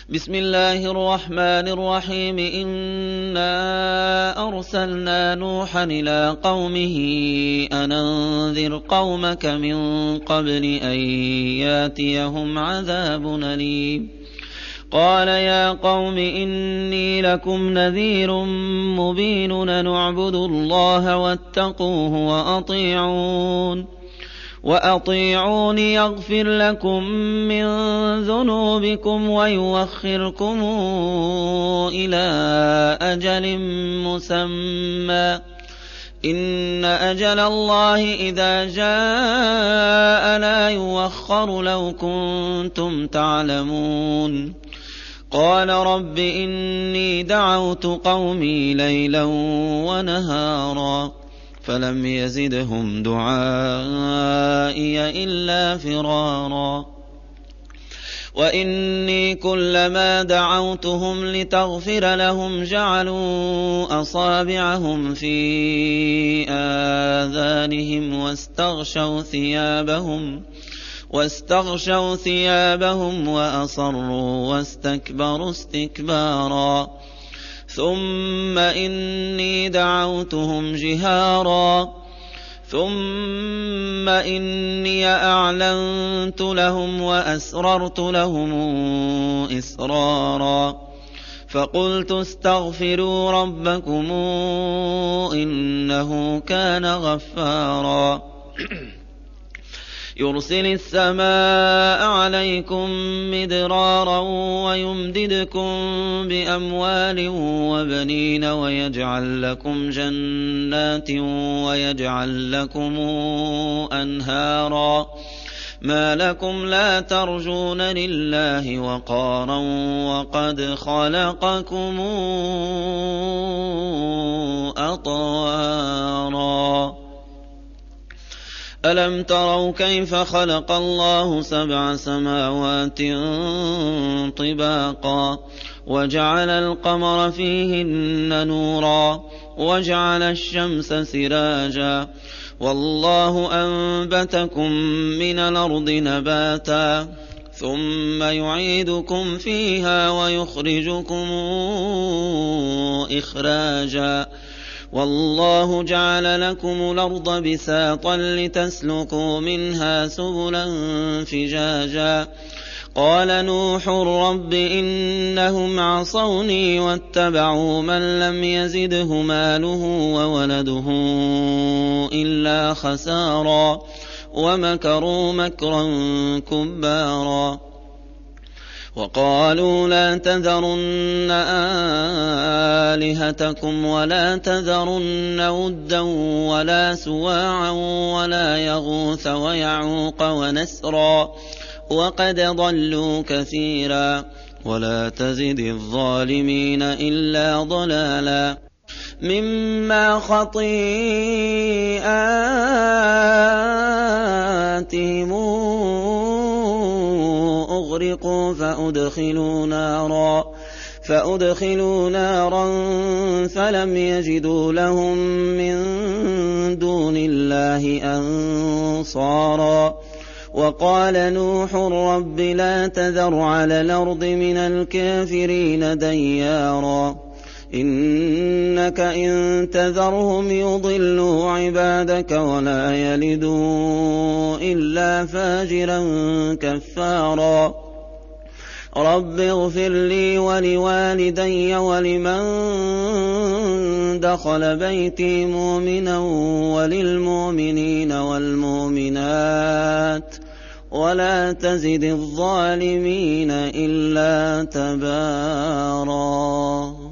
بسم الله الرحمن الرحيم. إنا أرسلنا نوحا إلى قومه أن أنذر قومك من قبل أن ياتيهم عذاب أليم. قال يا قوم إني لكم نذير مبين أن اعبدوا الله واتقوه وأطيعون يغفر لكم من ذنوبكم ويوخركم إلى أجل مسمى إن أجل الله إذا جاء لا يوخر لو كنتم تعلمون. قال رب إني دعوت قومي ليلا ونهارا فلم يزدهم دعائي إلا فرارا. وإني كلما دعوتهم لتغفر لهم جعلوا أصابعهم في آذانهم واستغشوا ثيابهم وأصروا واستكبروا استكبارا. ثم إني دعوتهم جهارا ثم إني أعلنت لهم وأسررت لهم إسرارا. فقلت استغفروا ربكم إنه كان غفارا يرسل السماء عليكم مدرارا ويمددكم بأموال وبنين ويجعل لكم جنات ويجعل لكم أنهارا. ما لكم لا ترجون لله وقارا وقد خلقكم أطوارا. ألم تروا كيف خلق الله 7 سماوات طباقا وجعل القمر فيهن نورا وجعل الشمس سراجا والله أنبتكم من الأرض نباتا ثم يعيدكم فيها ويخرجكم إخراجا والله جعل لكم الأرض بساطا لتسلكوا منها سبلا فجاجا. قال نوح رب إنهم عصوني واتبعوا من لم يزده ماله وولده إلا خسارا ومكروا مكرا كبارا. وقالوا لا تذرن آلهتكم ولا تذرن ودا ولا سواعا ولا يغوث ويعوق ونسرا وقد ضلوا كثيرا ولا تزد الظالمين إلا ضلالا. مما خطيئاتهم أغرقوا فأدخلوا نارا فلم يجدوا لهم من دون الله أنصارا. وقال نوح رب لا تذر على الأرض من الكافرين ديارا إنك إن تذرهم يضلوا عبادك ولا يلدوا إلا فاجرا كفارا. رب اغفر لي ولوالدي ولمن دخل بيتي مؤمنا وللمؤمنين والمؤمنات ولا تزد الظالمين إلا تبارا.